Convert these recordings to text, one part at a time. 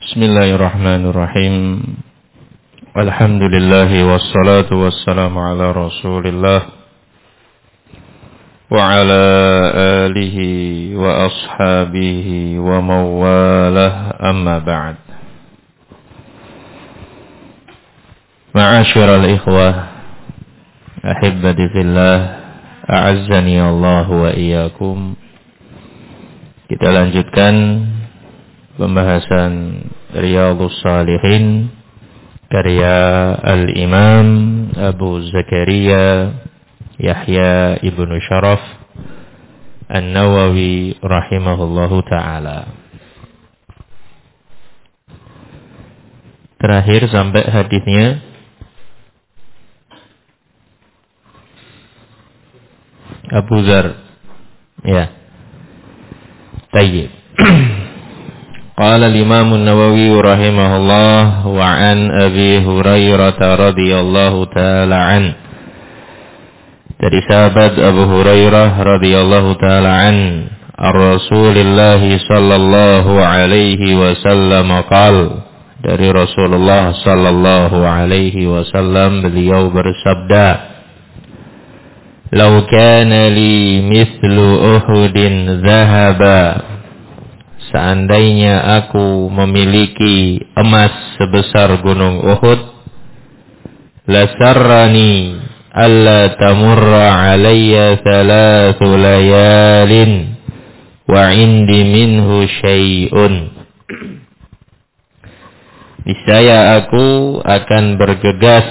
Bismillahirrahmanirrahim. Alhamdulillahi wassalatu wassalamu ala Rasulillah wa ala alihi wa ashabihi wa mawalah, amma ba'd. Ma'asyiral ikhwah, ahibbati fillah, a'azzani Allah wa iyyakum. Kita lanjutkan pembahasan Riyadhus Shalihin karya Al-Imam Abu Zakaria Yahya ibnu Sharaf An-Nawawi rahimahullahu ta'ala. Terakhir sampai hadisnya Abu Dzar. Ya. Tayyib. Qala al-Imam an-Nawawi rahimahullah wa an Abi Hurairah radhiyallahu ta'ala an. Dari sahabat Abu Hurairah radhiyallahu ta'ala an, Rasulullah sallallahu alaihi wasallam qala, dari Rasulullah sallallahu alaihi wasallam beliau bersabda, "Lau kana li mithlu Uhudin dhahaba," seandainya aku memiliki emas sebesar gunung Uhud, lasarrani alla tamurra alayya thalathu layalin wa indi minhu syai'un. Niscaya aku akan bergegas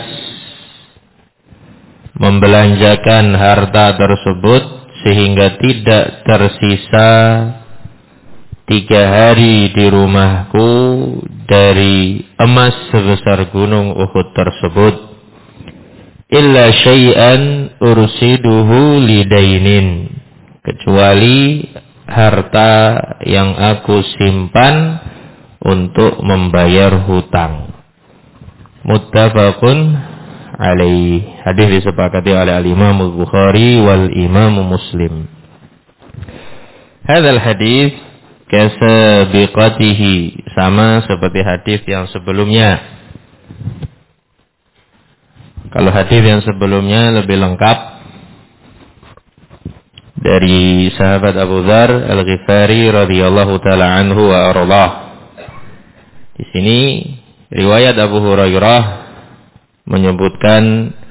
membelanjakan harta tersebut sehingga tidak tersisa 3 hari di rumahku dari emas sebesar gunung Uhud tersebut, illa syai'an ursiduhu lidainin, kecuali harta yang aku simpan untuk membayar hutang. Muttafaqun alaih. Hadis disepakati oleh al-Imam Al-Bukhari wal Imam Muslim. Hadzal hadis kasabiqatihi, sama seperti hadis yang sebelumnya. Kalau hadis yang sebelumnya lebih lengkap dari sahabat Abu Dzar Al-Ghifari radhiyallahu taala anhu wa ardhah. Di sini riwayat Abu Hurairah menyebutkan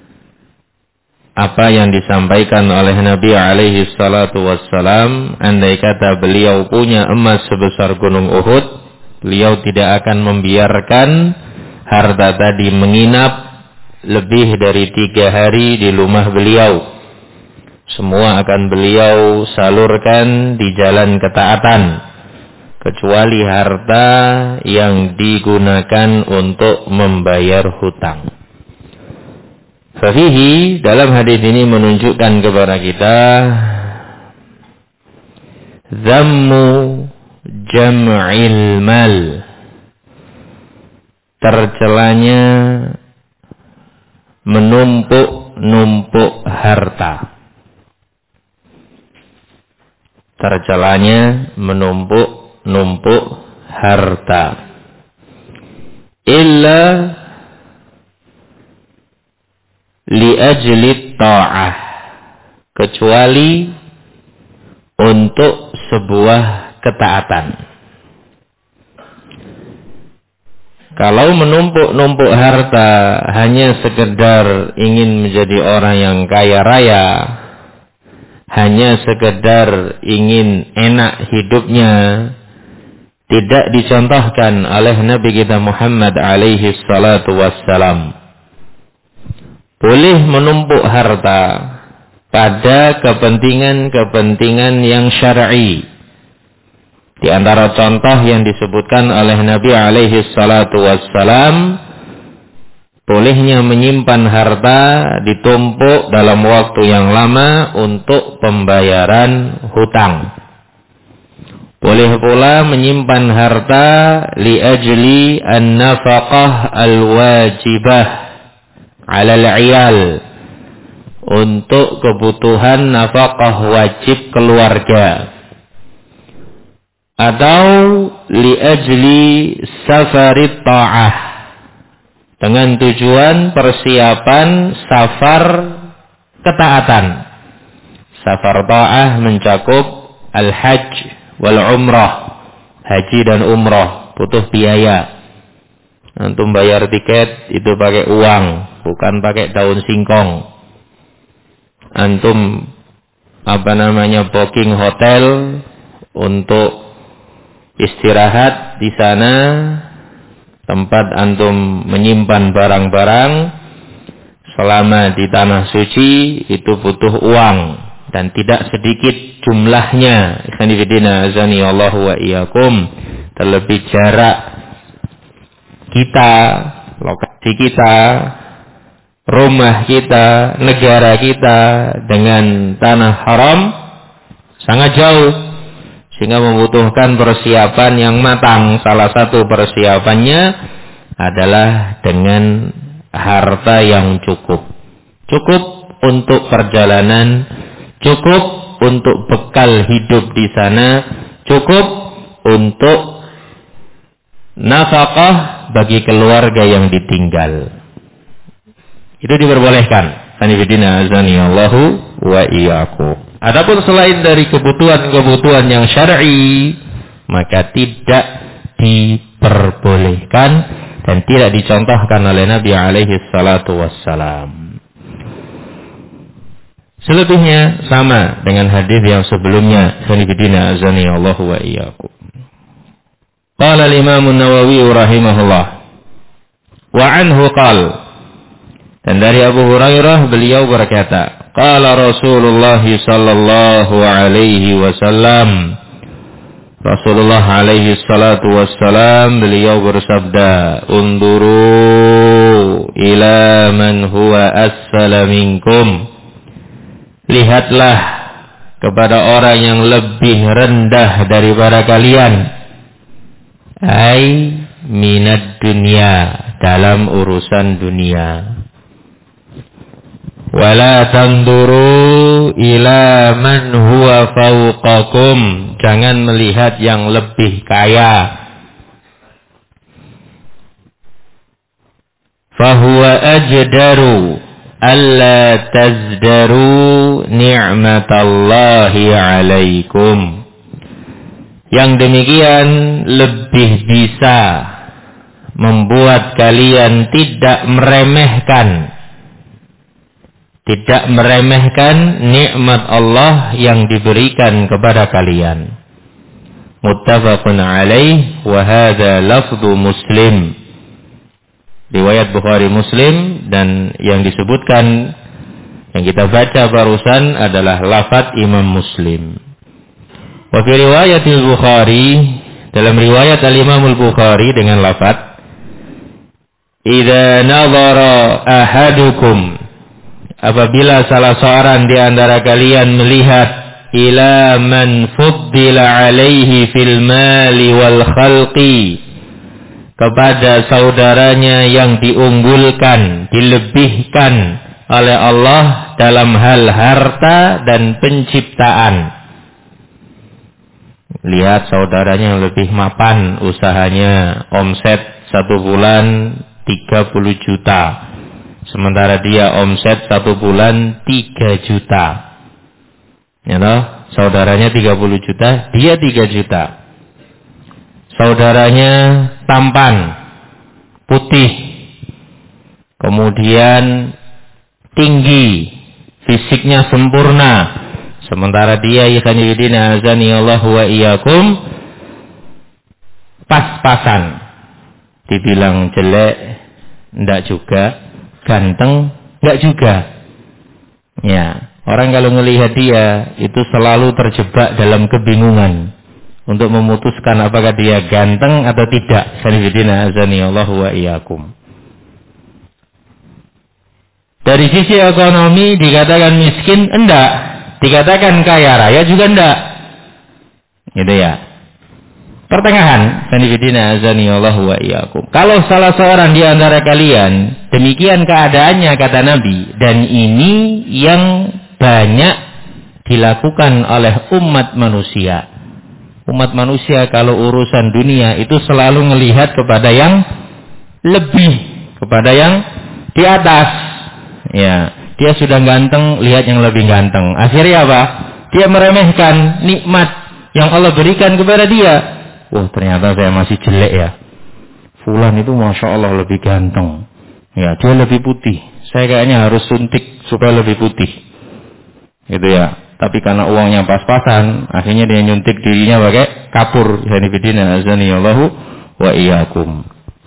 apa yang disampaikan oleh Nabi alaihi salatu wassalam. Andai kata beliau punya emas sebesar gunung Uhud, beliau tidak akan membiarkan harta tadi menginap lebih dari 3 hari di rumah beliau. Semua akan beliau salurkan di jalan ketaatan, kecuali harta yang digunakan untuk membayar hutang. Fahihi, dalam hadis ini menunjukkan kepada kita zammu jam'il mal, tercelanya menumpuk-numpuk harta. Tercelanya menumpuk-numpuk harta. Illa li ajli ta'ah, kecuali untuk sebuah ketaatan. Kalau menumpuk-numpuk harta hanya sekedar ingin menjadi orang yang kaya raya, hanya sekedar ingin enak hidupnya, tidak dicontohkan oleh Nabi kita Muhammad alaihi salatu wassalam. Boleh menumpuk harta pada kepentingan-kepentingan yang syar'i. Di antara contoh yang disebutkan oleh Nabi alaihi salatu wassalam, bolehnya menyimpan harta ditumpuk dalam waktu yang lama untuk pembayaran hutang. Boleh pula menyimpan harta li ajli an-nafaqah al-wajibah 'ala al-'iyal, untuk kebutuhan nafkah wajib keluarga, atau li ajli safarit ta'ah, dengan tujuan persiapan safar ketaatan. Safar ta'ah mencakup al-hajj wal umrah, haji dan umrah, butuh biaya. Antum bayar tiket itu pakai uang, bukan pakai daun singkong. Antum booking hotel untuk istirahat di sana, tempat antum menyimpan barang-barang selama di tanah suci, itu butuh uang dan tidak sedikit jumlahnya. Ikhwanifidina azani Allah wa iyyakum. Terlebih jarak kita, lokasi kita, rumah kita, negara kita dengan tanah haram sangat jauh, sehingga membutuhkan persiapan yang matang. Salah satu persiapannya adalah dengan harta yang cukup. Cukup untuk perjalanan, cukup untuk bekal hidup di sana, cukup untuk nafkah bagi keluarga yang ditinggal. Itu diperbolehkan. Sanifidina azani Allahu wa iyyakum. Adapun selain dari kebutuhan-kebutuhan yang syar'i, maka tidak diperbolehkan dan tidak dicontohkan oleh Nabi alaihi salatu wassalam. Selebihnya sama dengan hadis yang sebelumnya. Sanifidina azani Allahu wa iyyakum. Qala al-Imam an-Nawawi rahimahullah, wa anhu qala, dan dari Abu Hurairah beliau berkata, qala Rasulullah sallallahu alaihi wasallam, Rasulullah alaihi salatu wassalam beliau bersabda, unduru ila man huwa asfala minkum, lihatlah kepada orang yang lebih rendah daripada kalian, ai minad dunya, dalam urusan dunia. Wala tanduru ila man huwa fawqakum, jangan melihat yang lebih kaya. Fahuwa ajdaru alla tazdaru ni'matallahi alaikum. Yang demikian lebih bisa membuat kalian tidak meremehkan nikmat Allah yang diberikan kepada kalian. Muttafaqun alaih wa hadza lafdhu Muslim. Riwayat Bukhari Muslim, dan yang disebutkan yang kita baca barusan adalah lafaz Imam Muslim. Wa fi riwayatil Bukhari, dalam riwayat al-Imam al-Bukhari dengan lafaz, idza nadhara ahadukum, apabila salah seorang di antara kalian melihat, ila man fuddila alaihi fil mali wal khalqi, kepada saudaranya yang diunggulkan, dilebihkan oleh Allah dalam hal harta dan penciptaan. Lihat saudaranya yang lebih mapan usahanya, omset 1 bulan 30 juta. Sementara dia omset 1 bulan 3 juta. Ya toh? Saudaranya 30 juta, dia 3 juta. Saudaranya tampan, putih, kemudian tinggi, fisiknya sempurna. Sementara dia, ikhwanifidina azani Allah wa iyyakum, pas-pasan. Dibilang jelek, enggak juga. Ganteng, enggak juga. Ya, orang kalau melihat dia itu selalu terjebak dalam kebingungan untuk memutuskan apakah dia ganteng atau tidak. Sanifidina azani Allah wa iyyakum. Dari sisi ekonomi dikatakan miskin, enggak. Dikatakan kaya raya juga enggak. Gitu ya. Pertengahan. Sanifidina azani Allah wa iyyakum. Kalau salah seorang di antara kalian demikian keadaannya, kata Nabi, dan ini yang banyak dilakukan oleh umat manusia, Umat manusia kalau urusan dunia itu selalu melihat kepada yang lebih, kepada yang di atas. Ya, dia sudah ganteng, lihat yang lebih ganteng. Akhirnya apa? Dia meremehkan nikmat yang Allah berikan kepada dia. Wah, ternyata saya masih jelek ya. Fulan itu Masya Allah lebih ganteng. Ya, dia lebih putih. Saya kayaknya harus suntik supaya lebih putih. Gitu ya. Tapi karena uangnya pas-pasan, akhirnya dia nyuntik dirinya pakai kapur. Hanifidina azaniyallahu wa iyyakum.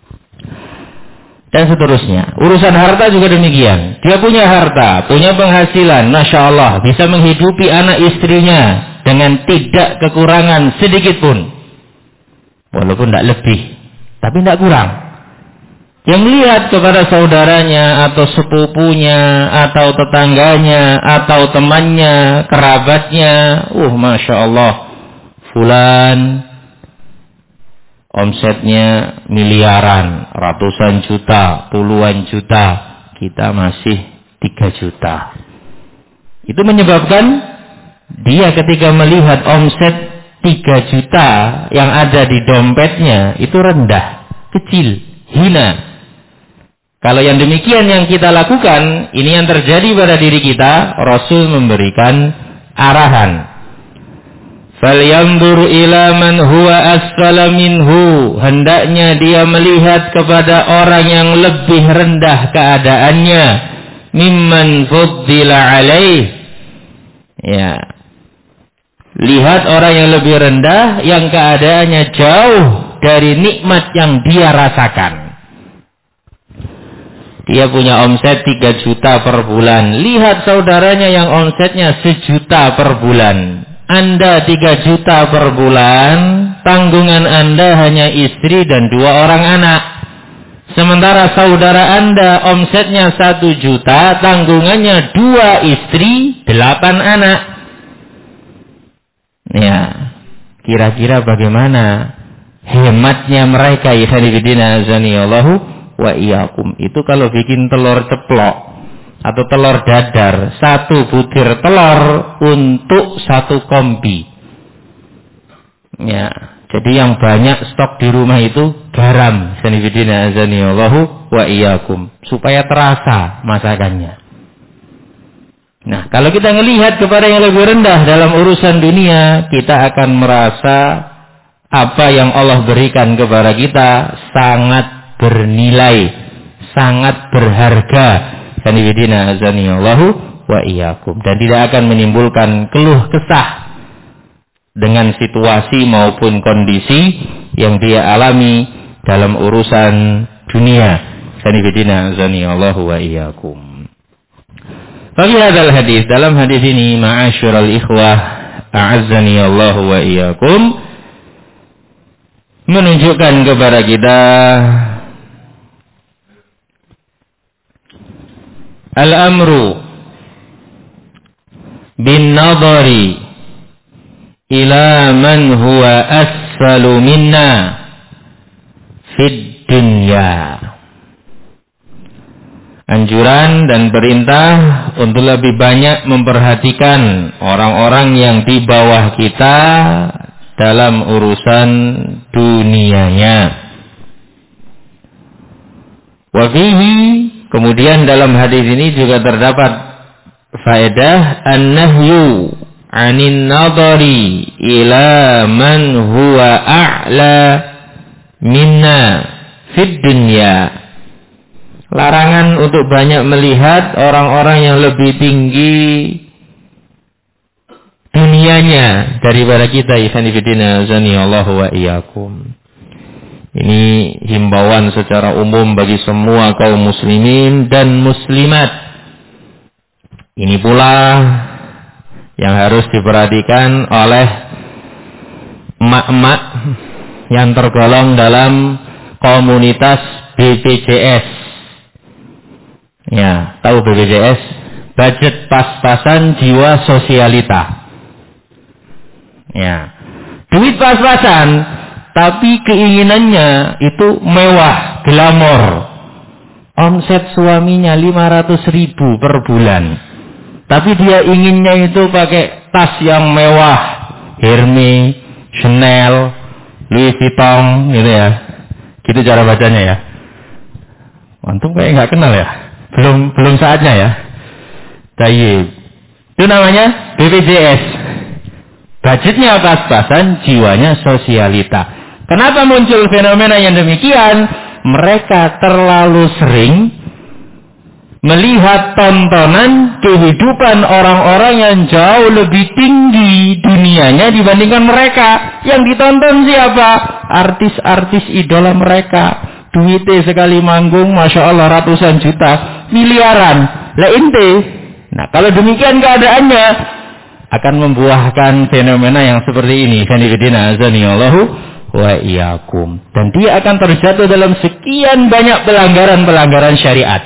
Dan seterusnya. Urusan harta juga demikian. Dia punya harta, punya penghasilan, Masya Allah, bisa menghidupi anak istrinya dengan tidak kekurangan sedikit pun. Walaupun tidak lebih, tapi tidak kurang. Yang melihat kepada saudaranya atau sepupunya atau tetangganya atau temannya, kerabatnya, Masya Allah, fulan omsetnya miliaran, ratusan juta, puluhan juta, kita masih 3 juta. Itu menyebabkan dia ketika melihat omset 3 juta yang ada di dompetnya itu rendah, kecil, hina. Kalau yang demikian yang kita lakukan, ini yang terjadi pada diri kita, Rasul memberikan arahan. Falyanzur ila man huwa asfala minhu. Hendaknya dia melihat kepada orang yang lebih rendah keadaannya. Mimman fuddila alaih. Ya. Lihat orang yang lebih rendah, yang keadaannya jauh dari nikmat yang dia rasakan. Dia punya omset 3 juta per bulan. Lihat saudaranya yang omsetnya 1 juta per bulan. Anda 3 juta per bulan, tanggungan Anda hanya istri dan 2 orang anak. Sementara saudara Anda omsetnya 1 juta, tanggungannya 2 istri, 8 anak. Ya, kira-kira bagaimana hematnya mereka? Ikhwanifidina azaniyallahu wa iyyakum. Itu kalau bikin telur ceplok atau telur dadar, 1 butir telur untuk 1 kombi. Ya, jadi yang banyak stok di rumah itu garam. Sanifidina azaniyallahu wa iyyakum, supaya terasa masakannya. Nah, kalau kita melihat kepada yang lebih rendah dalam urusan dunia, kita akan merasa apa yang Allah berikan kepada kita sangat bernilai, sangat berharga. Sanifidina azaniyallahu wa iyyakum. Dan tidak akan menimbulkan keluh kesah dengan situasi maupun kondisi yang dia alami dalam urusan dunia. Sanifidina azaniyallahu wa iyyakum. Bagi hadal hadis, dalam hadis ini, ma'asyiral ikhwah a'azzaniyallahu wa iyyakum, menunjukkan kepada kita al-amru bin nadari ila man huwa asfalu minna fid dunya. Anjuran dan perintah untuk lebih banyak memperhatikan orang-orang yang di bawah kita dalam urusan dunianya. Wa fihi, kemudian dalam hadis ini juga terdapat faedah an-nahyu 'anin nadari ila man huwa a'la minna fid dunya. Larangan untuk banyak melihat orang-orang yang lebih tinggi dunianya daripada kita. Ikhwanifidina azaniyallahu wa iyyakum. Ini himbauan secara umum bagi semua kaum muslimin dan muslimat. Ini pula yang harus diperhatikan oleh emak-emak yang tergolong dalam komunitas BPJS. Ya, tahu BPJS? Budget pas-pasan jiwa sosialita. Ya, duit pas-pasan, tapi keinginannya itu mewah, glamor. Omset suaminya 500.000 per bulan, tapi dia inginnya itu pakai tas yang mewah, Hermes, Chanel, Louis Vuitton, gitu ya. Gitu cara bacanya ya. Antum kayak nggak kenal ya. Belum saatnya ya. Tayyib. Itu namanya BPJS. Budgetnya pas-pasan, jiwanya sosialita. Kenapa muncul fenomena yang demikian? Mereka terlalu sering melihat tontonan kehidupan orang-orang yang jauh lebih tinggi dunianya dibandingkan mereka. Yang ditonton siapa? Artis-artis idola mereka. Duitnya sekali manggung, Masya Allah ratusan juta, miliaran. Lah ente. Nah kalau demikian keadaannya, akan membuahkan fenomena yang seperti ini. Khanifidina azanillahu wa iyyakum. Dan dia akan terjatuh dalam sekian banyak pelanggaran-pelanggaran syariat.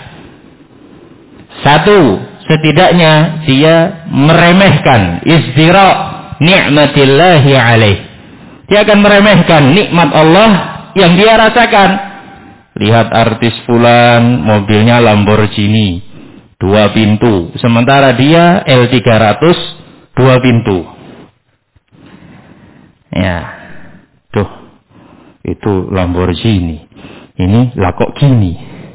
Satu, setidaknya dia meremehkan izdira ni'matillahi alaih. Dia akan meremehkan nikmat Allah yang dia rasakan. Lihat artis fulan, mobilnya Lamborghini 2 pintu, sementara dia L300 2 pintu. Ya. Tuh. Itu Lamborghini. Ini lah kok gini.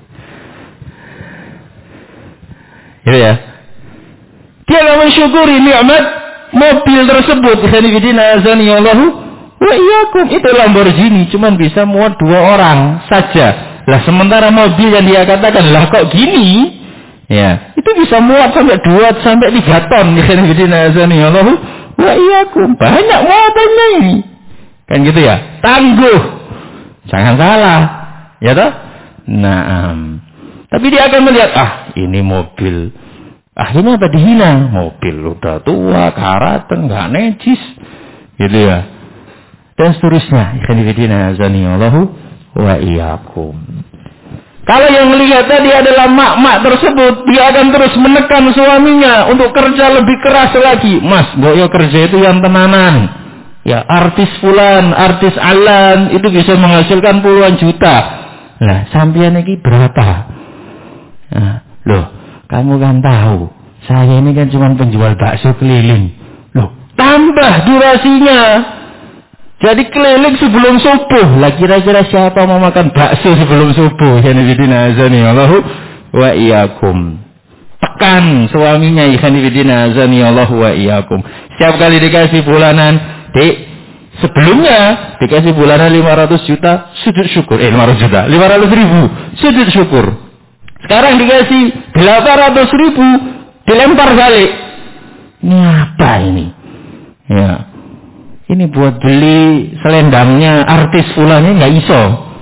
Ya. Dia enggak mensyukuri nikmat mobil tersebut. Khanifidina azanillahu wa iyyakum. Itu Lamborghini cuman bisa muat 2 orang saja. Lah sementara mobil yang dia katakan lah kok gini. Ya, itu bisa muat sampai 2 sampai 3 ton. Khanifidina azanillahu wa iyyakum. Banyak muatannya ini. Kan gitu ya? Tangguh. Jangan salah. Ya toh? Nah, tapi dia akan melihat, ini mobil. Ini apa dihina? Mobil udah tua, karateng, enggak necis. Gitu ya. Dan seterusnya. Khanifidina azanillahu wa iyyakum. Kalau yang melihat tadi adalah mak-mak tersebut, dia akan terus menekan suaminya untuk kerja lebih keras lagi. Mas, boyo kerja itu yang tenanan. Ya, artis fulan, artis alan, itu bisa menghasilkan puluhan juta. Nah, sampean ini berapa? Nah, loh, kamu kan tahu, saya ini kan cuma penjual bakso keliling. Loh, tambah durasinya. Jadi keliling sebelum subuh. Lah kira-kira siapa mau makan bakso sebelum subuh? Khanifidina azanillahu wa iyyakum. Tekan suaminya, khanifidina azanillahu wa iyyakum. Setiap kali dikasih bulanan, Dek, sebelumnya dikasih bulanan 500 juta, sujud syukur. 500 juta, 500 ribu, sujud syukur. Sekarang dikasih 800 ribu, dilempar balik. Ini apa ini? Ya. Ini buat beli selendangnya artis fulannya nggak iso.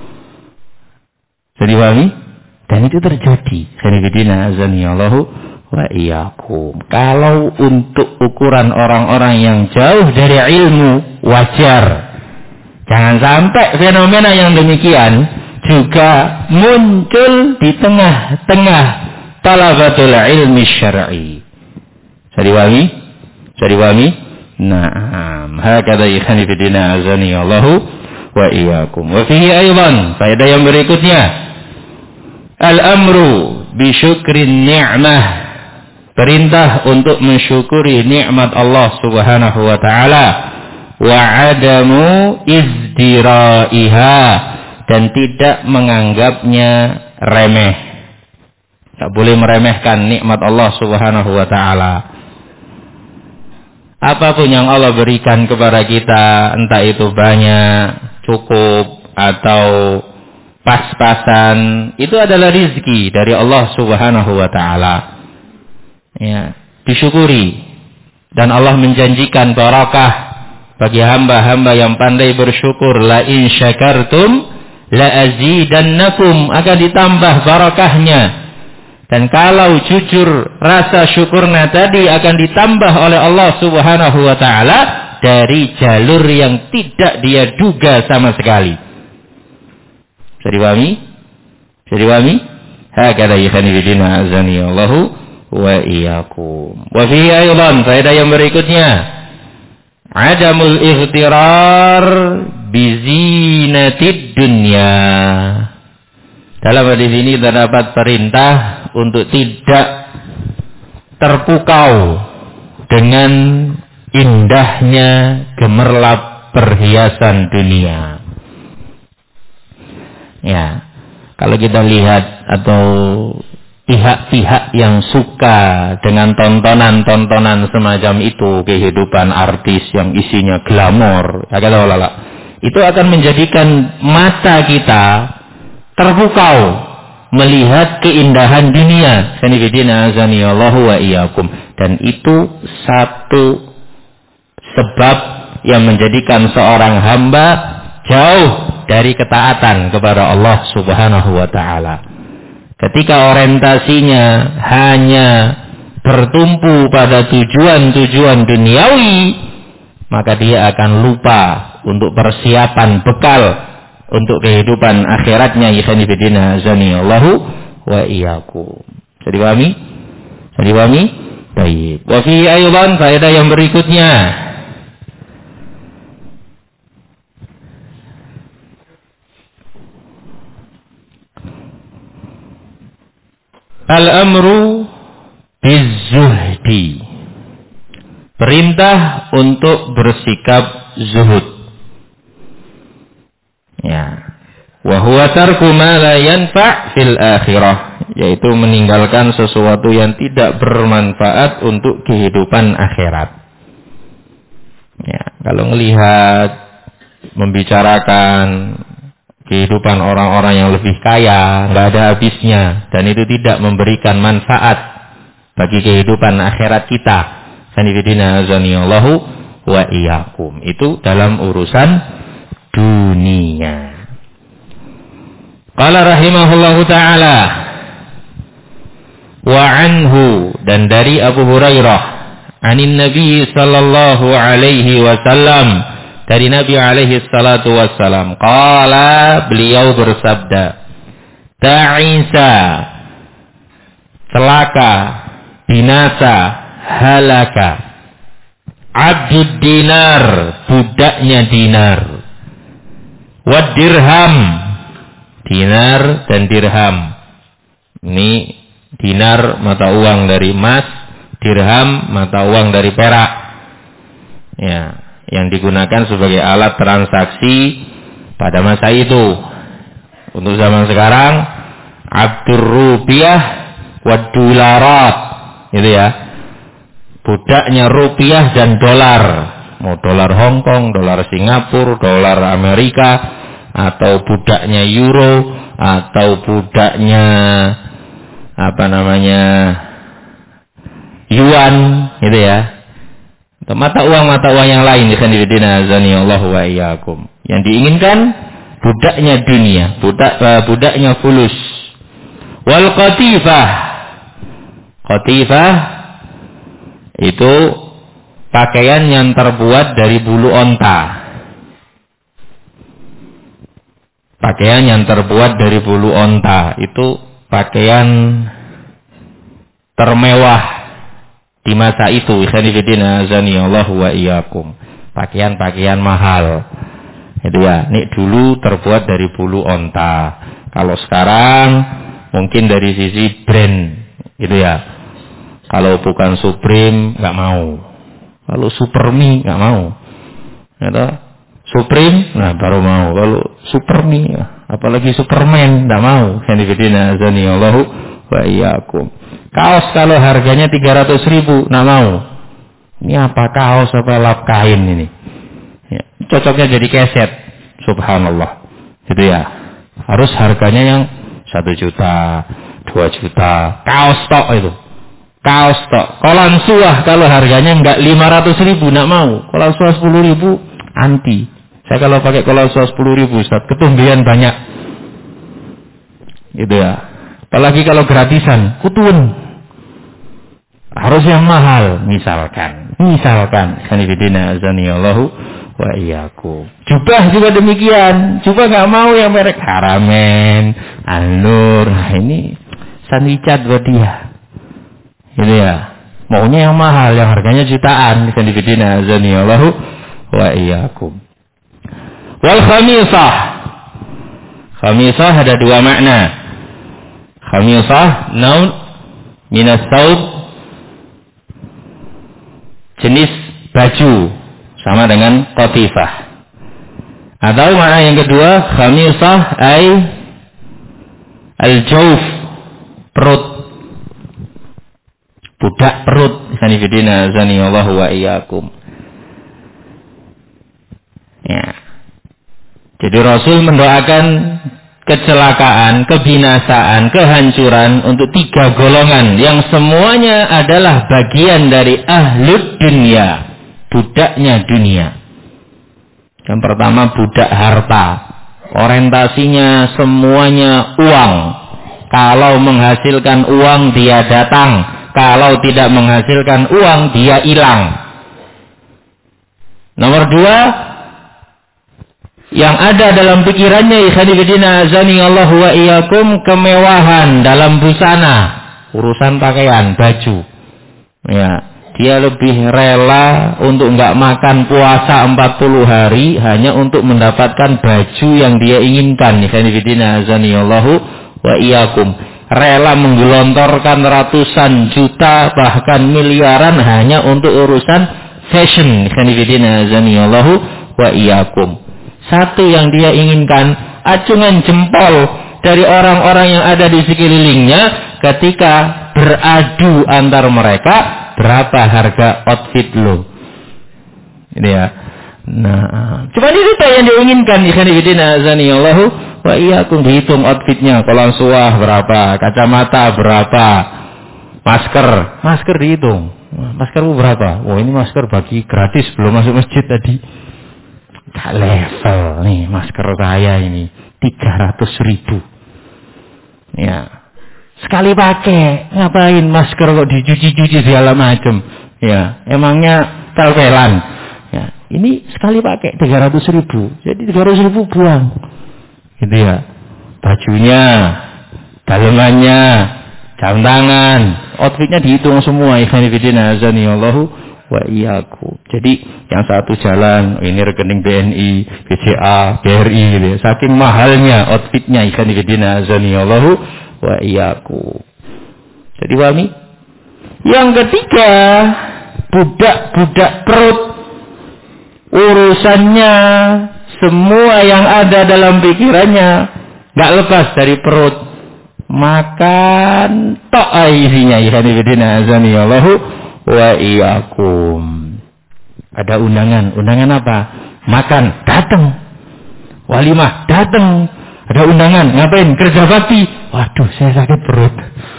Jadi wali, dan itu terjadi. Khanifidina azanillahu wa iyyakum. Kalau untuk ukuran orang-orang yang jauh dari ilmu wajar. Jangan sampai fenomena yang demikian juga muncul di tengah-tengah talabatul ilmi syar'i. Jadi wali. Naam, hakadha khanifidina azanillahu wa iyyakum. Wa fihi aidan, faedah yang berikutnya, al-amru bi syukrin ni'mah. Perintah untuk mensyukuri nikmat Allah Subhanahu wa taala, wa adamu izdiraiha, dan tidak menganggapnya remeh. Tak boleh meremehkan nikmat Allah Subhanahu wa taala. Apapun yang Allah berikan kepada kita, entah itu banyak, cukup, atau pas-pasan, itu adalah rizki dari Allah Subhanahu wa ta'ala. Ya, disyukuri. Dan Allah menjanjikan barakah bagi hamba-hamba yang pandai bersyukur. La in syakartum la azidannakum, akan ditambah barakahnya. Dan kalau jujur rasa syukurnya tadi akan ditambah oleh Allah Subhanahu wa ta'ala dari jalur yang tidak dia duga sama sekali. Bisa dipahami? Hakadha khanifidina azanillahu wa iyyakum. Wa fihi aydan, faedah yang berikutnya, adamul ightirar bizinatid dunya. Dalam hadis ini terdapat perintah untuk tidak terpukau dengan indahnya, gemerlap perhiasan dunia. Ya, kalau kita lihat atau pihak-pihak yang suka dengan tontonan-tontonan semacam itu, kehidupan artis yang isinya glamor, ya kata ulama, itu akan menjadikan mata kita terpukau melihat keindahan dunia. Sanifidina azanillahu wa iyyakum. Dan itu satu sebab yang menjadikan seorang hamba jauh dari ketaatan kepada Allah Subhanahu wa taala. Ketika orientasinya hanya bertumpu pada tujuan-tujuan duniawi, maka dia akan lupa untuk persiapan bekal untuk kehidupan akhiratnya. Ikhwanifidina azanillahu wa iyyakum. Bisa dipahami? Bisa dipahami? Baik. Wa fi aydan faedah yang berikutnya. Al-amru bizuhdi. Perintah untuk bersikap zuhud. Ya. Wa huwa tarku ma la yanfa' fil akhirah, yaitu meninggalkan sesuatu yang tidak bermanfaat untuk kehidupan akhirat. Ya, kalau melihat membicarakan kehidupan orang-orang yang lebih kaya, nggak ada habisnya, dan itu tidak memberikan manfaat bagi kehidupan akhirat kita. Sanifidina azanillahu wa iyyakum. Itu dalam urusan dunia. Qala rahimahullahu ta'ala, wa anhu, dan dari Abu Hurairah, anin Nabi sallallahu alaihi wasallam, dari Nabi alaihi salatu wassalam, qala, beliau bersabda, ta'isa, celaka, binasa, halaka, abdud dinar, budaknya dinar, wad dirham, dinar dan dirham. Ini dinar mata uang dari emas, dirham mata uang dari perak. Ya, yang digunakan sebagai alat transaksi pada masa itu. Untuk zaman sekarang, abdur rupiah wad dolarat, gitu ya. Budaknya rupiah dan dolar. Mau dolar Hong Kong, dolar Singapura, dolar Amerika, atau budaknya euro, atau budaknya yuan, gitu ya. Atau mata uang yang lain, ikhwanifidina azanillahu wa iyyakum. Yang diinginkan budaknya dunia, budaknya fulus. Wal qatifah. Qatifah itu pakaian yang terbuat dari bulu onta. Pakaian yang terbuat dari bulu onta itu pakaian termewah di masa itu. Ikhwanifidina azanillahu wa iyyakum. Pakaian-pakaian mahal. Itu ya, ini dulu terbuat dari bulu onta. Kalau sekarang mungkin dari sisi brand, gitu ya. Kalau bukan Supreme nggak mau. Kalau Supermi nggak mau. Gitu. Supreme, nah baru mau. Kalau Supermi, apalagi Superman, nggak mau. Sanifidina azanillahu wa iyyakum. Kaos kalau harganya 300.000, nggak mau. Ini apa kaos apa lap kain ini? Ya, cocoknya jadi keset. Subhanallah. Gitu ya. Harus harganya yang 1 juta, 2 juta. Kaos tok itu. Kaos tok. Kolan suah kalau harganya enggak 500.000, enggak mau. Kolan suah 10.000, anti. Saya kalau pakai kolan suah 10.000, Ustaz, ketumbian banyak. Gitu ya. Apalagi kalau gratisan, kutun. Harus yang mahal, misalkan. Sanifidina azanillahu wa iyyakum. Jubah juga demikian. Jubah enggak mau yang merek Haramen, Al-Nur. Nah, ini sandwichat buat dia. Gitu ya. Maunya yang mahal, yang harganya jutaan. Sanifidina azanillahu wa iyyakum. Wal khamisah. Khamisah ada 2 makna. Khamisah naun minas saub, jenis baju, sama dengan qatifah. Atau makna yang kedua, khamisah ay al-jawf, perut. Budak perut. Sanifidina azani Allah wa iyyakum. Ya. Jadi Rasul mendoakan kecelakaan, kebinasaan, kehancuran untuk 3 golongan yang semuanya adalah bagian dari ahlud dunia, budaknya dunia. Yang pertama budak harta, orientasinya semuanya uang. Kalau menghasilkan uang dia datang, kalau tidak menghasilkan uang dia hilang. Nomor 2, yang ada dalam pikirannya ikhwanifidina azani Allah wa iyyakum, kemewahan dalam busana, urusan pakaian, baju. Ya, dia lebih rela untuk enggak makan puasa 40 hari hanya untuk mendapatkan baju yang dia inginkan. Ikhwanifidina azani Allah wa iyyakum. Rela menggelontorkan ratusan juta bahkan miliaran hanya untuk urusan fashion. Ikhwanifidina azani Allah wa iyyakum. Satu yang dia inginkan, acungan jempol dari orang-orang yang ada di sekelilingnya ketika beradu antar mereka, berapa harga outfit lo. Ini ya. Nah, cuma itu yang dia inginkan. Ikhwanifidina azani Allah wa iyyakum, dihitung outfitnya, kolam suah berapa, kacamata berapa, masker dihitung. Maskermu berapa? Wah, ini masker bagi gratis belum masuk masjid tadi. Tak level nih masker saya ini 300.000. Ya, sekali pakai ngapain masker kok dicuci-cuci segala macam? Ya, emangnya telpelan? Ya, ini sekali pakai 300.000, jadi 300.000 buang, gitu ya. Bajunya, dalemannya, jam tangan, outfitnya dihitung semua. Ikhwanifidina azani Allahu wa iyyakum. Jadi yang satu jalan, ini rekening BNI, BCA, BRI gitu ya. Saking mahalnya outfitnya, ikhwanifidina azani Allahu wa iyyakum. Jadi wami. Yang ketiga, budak-budak perut. Urusannya semua yang ada dalam pikirannya enggak lepas dari perut. Makan tok isinya, ikhwanifidina azani Allahu wa iyyakum. Ada undangan apa? Makan, datang. Walimah, datang. Ada undangan, ngapain? Kerja bakti. Waduh, saya sakit perut.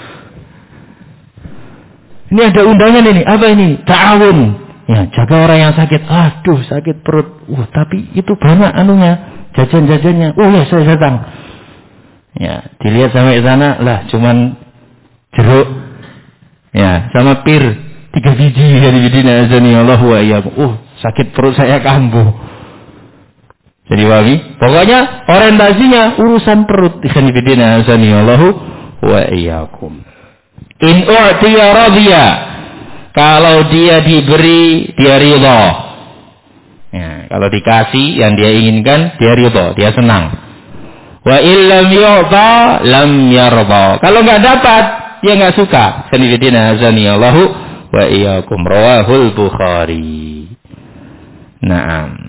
Ini ada undangan ini, apa ini? Ta'awun. Ya, jaga orang yang sakit. Aduh, sakit perut. Tapi itu banyak anunya, jajan-jajannya. Ya, saya datang. Ya, dilihat sampai sana lah, cuman jeruk. Ya, sama pir. 3 biji dari bidina azani Allah wa iyyakum. Sakit perut saya kambuh. Jadi wabi, pokoknya orientasinya urusan perut. Ikhwan bidina azani Allah wa iyyakum. In u'tiya radiya. Kalau dia diberi, dia ridha. Ya, kalau dikasih yang dia inginkan, dia ridha, dia senang. Wa illam yu'ta lam yarda. Kalau enggak dapat, dia enggak suka. Ikhwan bidina azani Allah wa iyyakum, rawahul Bukhari. Naam.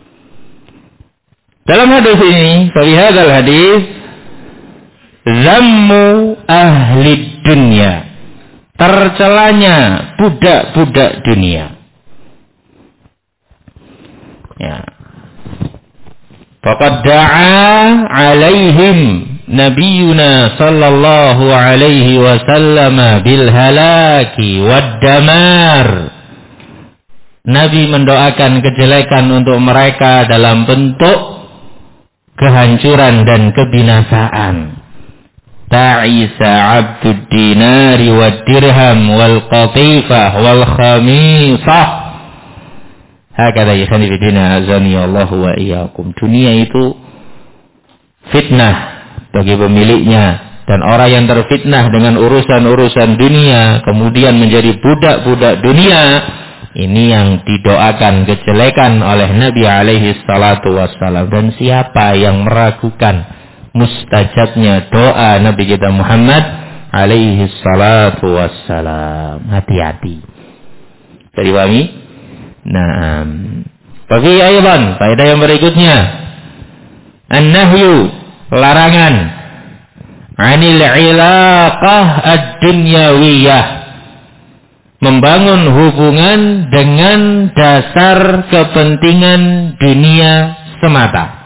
Dalam hadis ini, fi hadzal hadis, zammu ahli dunya, tercelanya budak-budak dunia. Ya. Faqad da'a alaihim Nabiuna sallallahu alaihi wasallam bil halaki wad damar. Nabi mendoakan kejelekan untuk mereka dalam bentuk kehancuran dan kebinasaan. Ta'isa 'abdud dinari wad dirham wal qatifah wal khamisah. Hakada ikhwanifidina azani Allah wa iyyakum. Dunia itu fitnah bagi pemiliknya, dan orang yang terfitnah dengan urusan-urusan dunia kemudian menjadi budak-budak dunia, ini yang didoakan kejelekan oleh Nabi alaihi salatu wassalam. Dan siapa yang meragukan mustajabnya doa Nabi kita Muhammad alaihi salatu wassalam? Hati-hati. Jadi kami, nah, bagi ayat faedah yang berikutnya, An-nahyu, larangan. Anil ilaqah ad-dunyawiyah, membangun hubungan dengan dasar kepentingan dunia semata.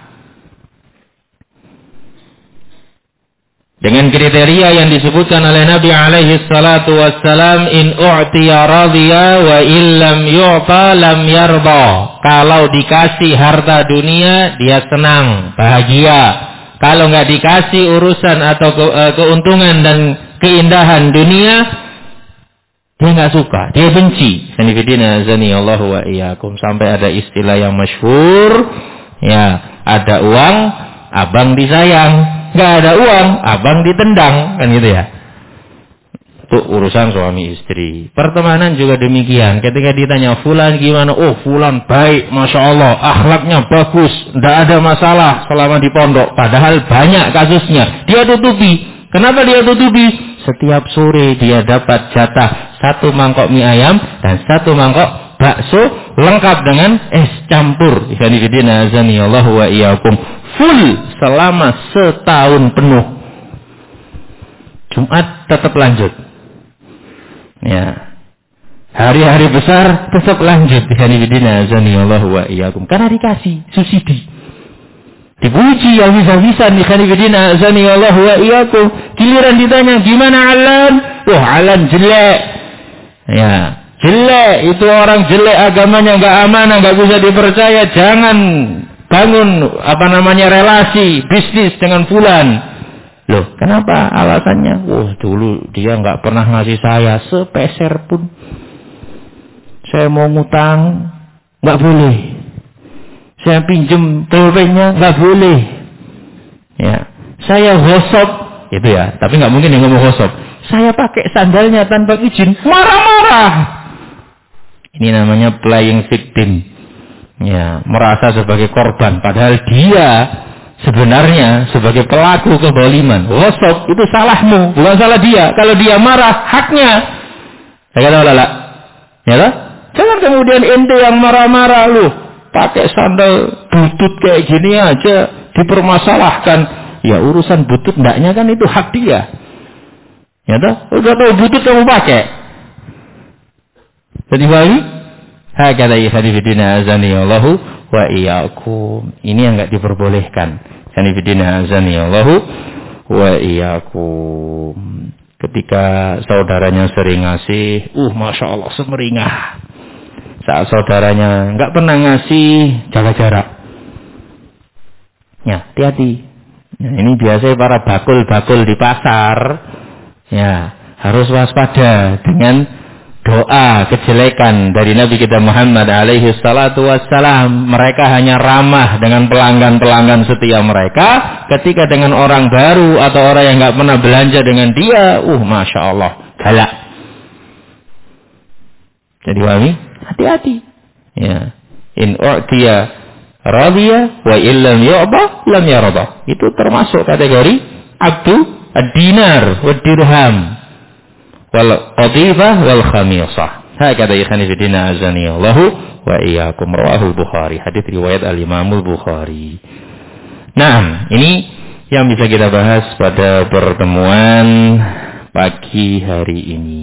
Dengan kriteria yang disebutkan oleh Nabi alaihi salatu wassalam, in u'tiya radiya wa illam yu'ta lam yarda. Kalau dikasih harta dunia, dia senang, bahagia. Kalau nggak dikasih urusan atau keuntungan dan keindahan dunia, dia nggak suka, dia benci. Sanifidina azani Allah wa iyyakum. Sampai ada istilah yang masyhur, ya, ada uang, abang disayang. Nggak ada uang, abang ditendang, kan gitu ya. Itu urusan suami istri. Pertemanan juga demikian. Ketika ditanya fulan gimana, oh fulan baik, masya Allah, akhlaknya bagus, tidak ada masalah selama di pondok. Padahal banyak kasusnya. Dia tutupi. Kenapa dia tutupi? Setiap sore dia dapat jatah 1 mangkok mie ayam dan 1 mangkok bakso lengkap dengan es campur. Ikhwanifidina azani Allah wa iyyakum. Full selama setahun penuh. Jumat tetap lanjut. Ya. Hari-hari besar tetap lanjut. Ikhwanifidina azani Allah wa iyyakum. Karena dikasih subsidi. Dipuji habis-habisan. Ikhwanifidina azani Allah wa iyyakum. Giliran ditanya gimana Alan? Wah, Alan jelek. Ya, jelek. Itu orang jelek, agamanya enggak amanah, enggak bisa dipercaya. Jangan bangun relasi bisnis dengan fulan. Loh, kenapa alasannya? Wah, dulu dia enggak pernah ngasih saya sepeser pun. Saya mau ngutang enggak boleh. Saya pinjem pulpennya enggak boleh. Ya, saya gosok itu ya, tapi enggak mungkin dia ngomong gosok. Saya pakai sandalnya tanpa izin, marah-marah. Ini namanya playing victim. Ya, merasa sebagai korban, padahal dia sebenarnya sebagai pelaku kezaliman. Gosok itu salahmu, bukan salah dia. Kalau dia marah, haknya. Saya kata lala, ya lah. Jangan kemudian ente yang marah-marah lu, pakai sandal butut kayak gini aja dipermasalahkan. Ya urusan butut ndaknya kan itu hak dia. Ya toh, udah tahu butut kamu pakai. Jadi bagi hakala ikhwanifidina azani Allahu wa iyyakum. Ini yang enggak diperbolehkan. Ikhwanifidina azani Allahu wa iyyakum. Ketika saudaranya sering ngasih, masya Allah semeringah. Saat saudaranya enggak pernah ngasih, jaga jarak. Ya, hati-hati. Ya, ini biasanya para bakul-bakul di pasar. Ya, harus waspada dengan doa kejelekan dari Nabi kita Muhammad alaihi salatu wassalam. Mereka hanya ramah dengan pelanggan-pelanggan setia mereka. Ketika dengan orang baru atau orang yang nggak pernah belanja dengan dia, masya Allah, galak. Jadi wami, hati-hati. Ya, in u'tiya radiya wa illam yu'ta lam yarda. Itu termasuk kategori abdu ad-dinar wa dirham wal qatifah wal khamisah. Hakada ikhwanifidina azani Allahu wa iyyakum. Rawahul Bukhari. Hadis riwayat al-Imam Bukhari. Nah, ini yang bisa kita bahas pada pertemuan pagi hari ini.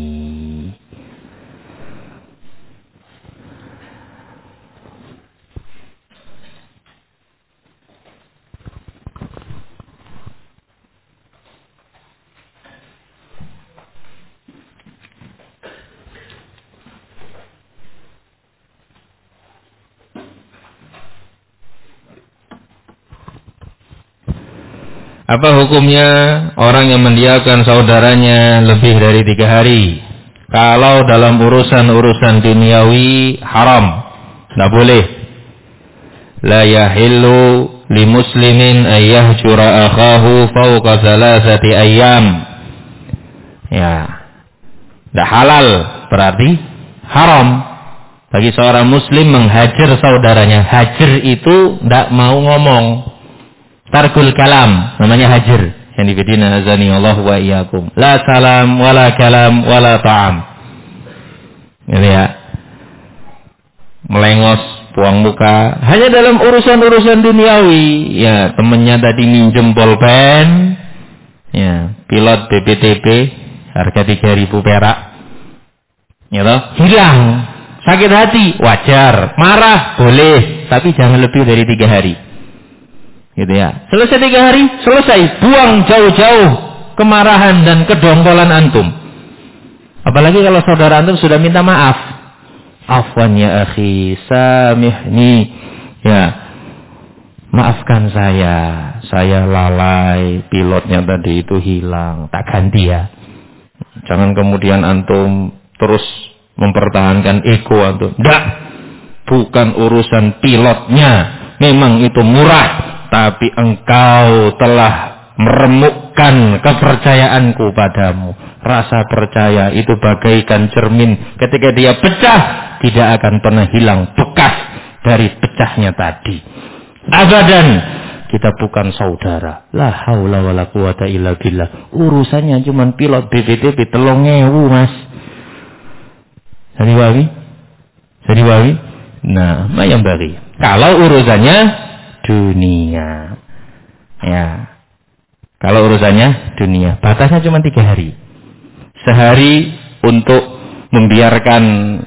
Apa hukumnya orang yang mendiamkan saudaranya lebih dari 3 hari? Kalau dalam urusan-urusan duniawi haram, tidak boleh. La yahillu li muslimin ayyahjura akhahu fawqa 3 ayyam. Ya, tidak halal, berarti haram bagi seorang muslim menghajar saudaranya. Hajar itu tidak mau ngomong. Tarkul kalam, namanya hajar. Yang dibidina azani Allah wa iyyakum. La salam, wala kalam, wala ta'am. Gitu ya. Melengos, buang muka. Hanya dalam urusan-urusan duniawi. Ya, temennya tadi minjem bolpen. Ya, pilot BPTP harga 3.000 perak. Ya toh, hilang. Sakit hati, wajar. Marah, boleh. Tapi jangan lebih dari 3 hari. Gitu ya. Selesai 3 hari, selesai. Buang jauh-jauh kemarahan dan kedongkolan antum. Apalagi kalau saudara antum sudah minta maaf. Afwan ya akhi, samihni. Ya, maafkan saya lalai, pilotnya tadi itu hilang, tak ganti ya. Jangan kemudian antum terus mempertahankan ego antum. Enggak, bukan urusan pilotnya, memang itu murah, tapi engkau telah meremukkan kepercayaanku padamu. Rasa percaya itu bagaikan cermin, ketika dia pecah, tidak akan pernah hilang bekas dari pecahnya tadi. Abadan, kita bukan saudara. La haula wala quwata illa billah. Urusannya cuma pilot BPTP 3.000 mas. Jadi wawi. Nah, mayam bagi. Kalau urusannya dunia, ya. Kalau urusannya dunia, batasnya cuma 3 hari. Sehari untuk membiarkan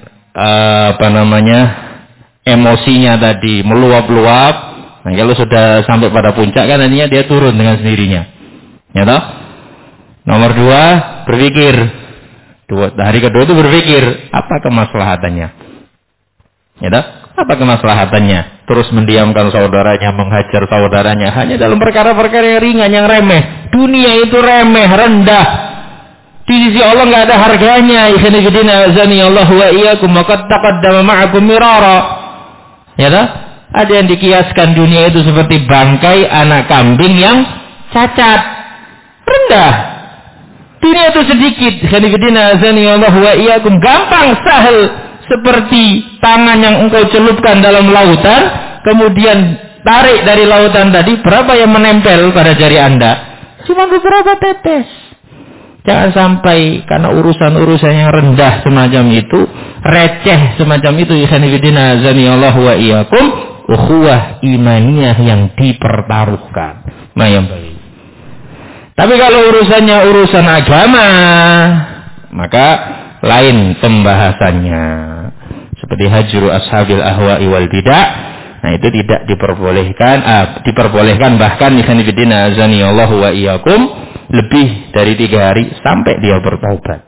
emosinya tadi meluap-luap. Nah, kalau sudah sampai pada puncak kan nantinya dia turun dengan sendirinya. Ya toh? Nomor 2, berpikir. Hari kedua itu berpikir, apa kemaslahatannya? Ya toh? Apa kemaslahatannya? Terus mendiamkan saudaranya, menghajar saudaranya hanya dalam perkara-perkara yang ringan, yang remeh. Dunia itu remeh, rendah. Di sisi Allah enggak ada harganya. Ikhwanifidina azani Allah wa iyyakum wa qad taqaddama ma'akum mirara. Ya toh? Ada yang dikiaskan dunia itu seperti bangkai anak kambing yang cacat. Rendah. Dunia itu sedikit. Ikhwanifidina azani Allah wa iyyakum, gampang, sahal, seperti tangan yang engkau celupkan dalam lautan, kemudian tarik dari lautan tadi, berapa yang menempel pada jari Anda? Cuma beberapa tetes. Jangan sampai karena urusan-urusan yang rendah semacam itu, receh semacam itu, ikhwanifidina azanillahu wa iyyakum, ukhuwah imaniyah yang dipertaruhkan. Nah, yang baik. Tapi kalau urusannya urusan agama, maka lain pembahasannya. Seperti hajru ashabil ahwa'i wal bidah. Nah, itu tidak diperbolehkan bahkan ikhwanifidina azanillahu wa iyyakum lebih dari 3 hari sampai dia bertaubat.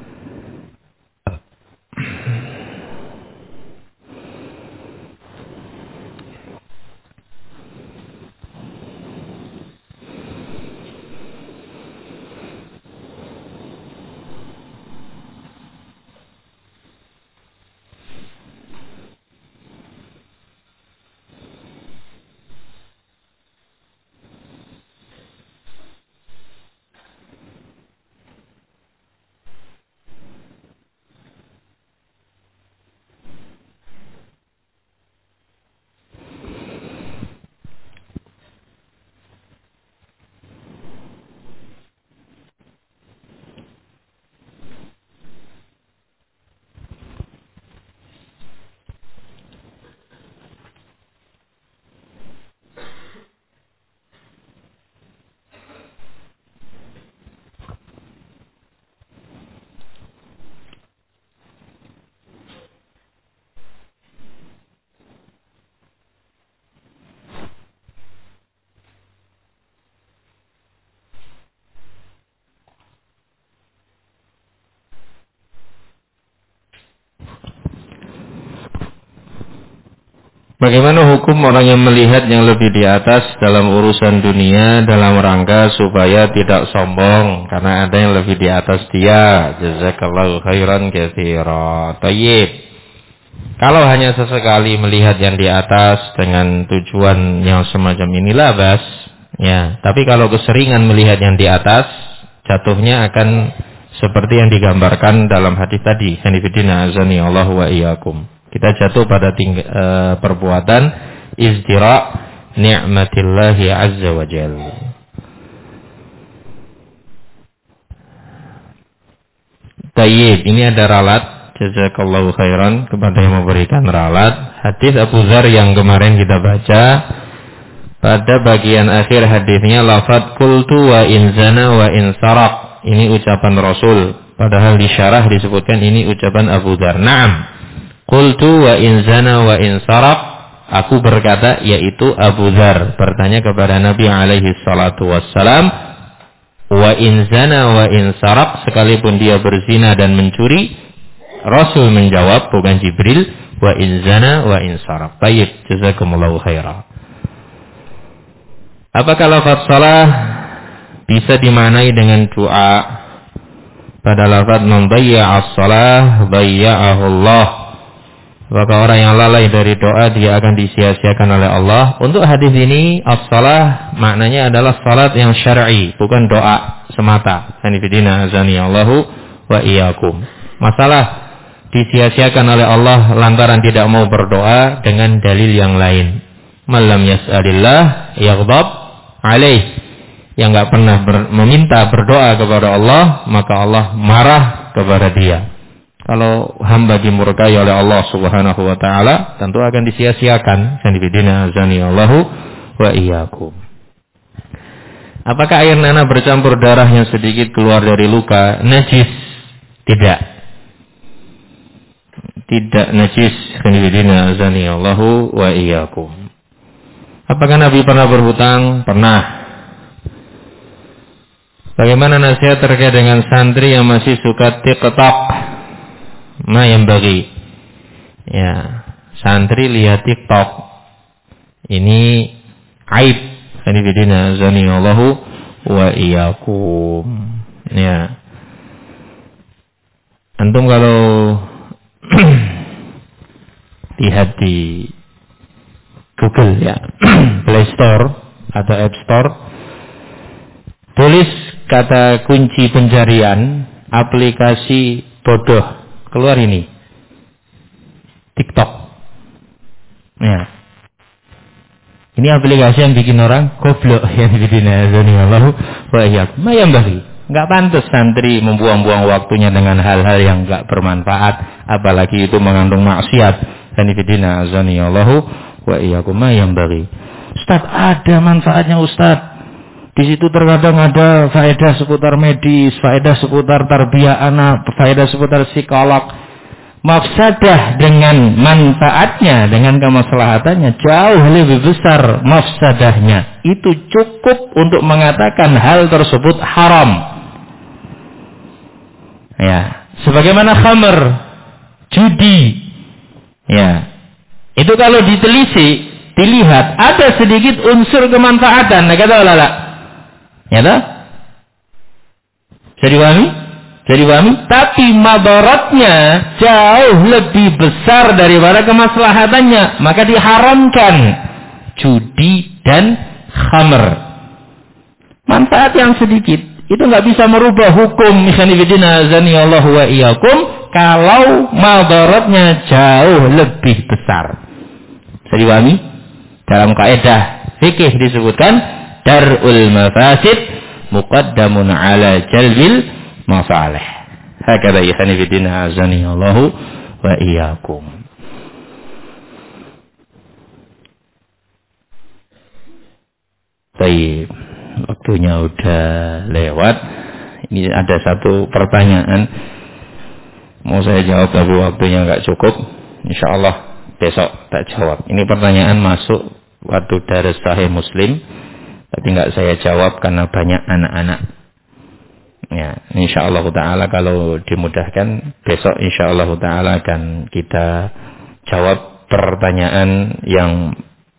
Bagaimana hukum orang yang melihat yang lebih di atas dalam urusan dunia dalam rangka supaya tidak sombong karena ada yang lebih di atas dia? Jazakallahu khairan katsira. Thayyib. Kalau hanya sesekali melihat yang di atas dengan tujuan yang semacam inilah bas, ya. Tapi kalau keseringan melihat yang di atas, jatuhnya akan seperti yang digambarkan dalam hadis tadi. Hanifidina azani Allah wa iyyakum. Kita jatuh pada perbuatan izdira ni'matillahi azza wa jalla. Tayyib, ini ada ralat. jazakallahu khairan kepada yang memberikan ralat. Hadis Abu Dzar yang kemarin kita baca, pada bagian akhir hadisnya lafaz qultu wa in zana wa in saraq. Ini ucapan Rasul, padahal di syarah disebutkan ini ucapan Abu Dzar. Naam. Qultu wa in zana wa in saraq. Aku berkata, yaitu Abu Dzar bertanya kepada Nabi alaihi salatu wassalam, wa in zana wa in saraq, sekalipun dia berzina dan mencuri. Rasul menjawab, bukan Jibril, wa in zana wa in saraq. Baik, jazakumullahu khairan. Apakah lafaz salah bisa dimaknai dengan doa? Pada lafaz man dayya'a as-salah dayya'ahu Allah. Maka orang yang lalai dari doa dia akan disia-siakan oleh Allah. Untuk hadis ini as-salah maknanya adalah salat yang syar'i, bukan doa semata. Hanifidina azani Allahu wa iyyakum. Masalah disia-siakan oleh Allah lantaran tidak mau berdoa dengan dalil yang lain. Man lam yas'alillah yaghdab alaih. Yang enggak pernah meminta berdoa kepada Allah, maka Allah marah kepada dia. Kalau hamba dimurkai oleh Allah Subhanahu wa taala, tentu akan disia-siakan. Sanibidina azani Allahu wa iyyakum. Apakah air nanah bercampur darah yang sedikit keluar dari luka najis? Tidak. Tidak najis. Sanibidina azani Allahu wa iyyakum. Apakah Nabi pernah berhutang? Pernah. Bagaimana nasihat terkait dengan santri yang masih suka TikTok? Ma yang bagi, ya, santri lihat TikTok ini aib. Hanifidina azani Allahu wa iyyakum. Ya, antum kalau lihat di Google ya, Play Store atau App Store, tulis kata kunci pencarian aplikasi bodoh, keluar ini TikTok. Ya. Ini aplikasi yang bikin orang goblok. Yang bikin azanillahu wa iyyakum. Enggak pantas santri membuang-buang waktunya dengan hal-hal yang enggak bermanfaat, apalagi itu mengandung maksiat. Dan bikin azanillahu wa iyyakum. Ustaz, ada manfaatnya Ustaz. Di situ terkadang ada faedah seputar medis, faedah seputar tarbiyah anak, faedah seputar psikolog. Mafsadah dengan manfaatnya, dengan kemaslahatannya jauh lebih besar mafsadahnya. Itu cukup untuk mengatakan hal tersebut haram. Ya, sebagaimana khamr, judi. Ya. Itu kalau ditelisik, dilihat ada sedikit unsur kemanfaatan, nah kata ulama. Ya toh? Jadi pahami? Tapi madaratnya jauh lebih besar daripada kemaslahatannya, maka diharamkan judi dan khamr. Manfaat yang sedikit itu nggak bisa merubah hukum misalnya azani Allah wa iyyakum kalau madaratnya jauh lebih besar. Jadi pahami? Dalam kaidah fikih disebutkan dar'ul mafasid muqaddamun ala jalbil masalih. Hakada ikhani fidina azani Allahu wa iyyakum. Baik, waktunya udah lewat. Ini ada satu pertanyaan mau saya jawab tapi waktunya enggak cukup. Insyaallah besok tak jawab. Ini pertanyaan masuk waktu dari Sahih Muslim, tapi enggak saya jawab karena banyak anak-anak. Ya, insyaallah taala kalau dimudahkan besok insyaallah taala akan kita jawab pertanyaan yang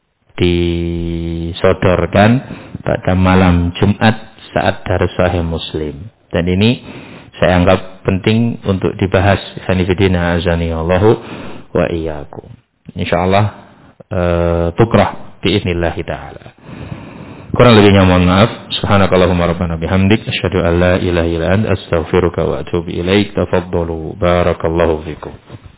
disodorkan pada malam Jumat saat Darus Sahih Muslim. Dan ini saya anggap penting untuk dibahas. Hanifidina azani Allahu wa iyyakum. Insyaallah bukrah biiznillah taala. Kurang lebihnya mohon maaf. Subhanakallahumma rabbana bihamdik asyhadu an la ilaha illa anta astaghfiruka wa atubu ilaik. Tafaddalu barakallahu fikum.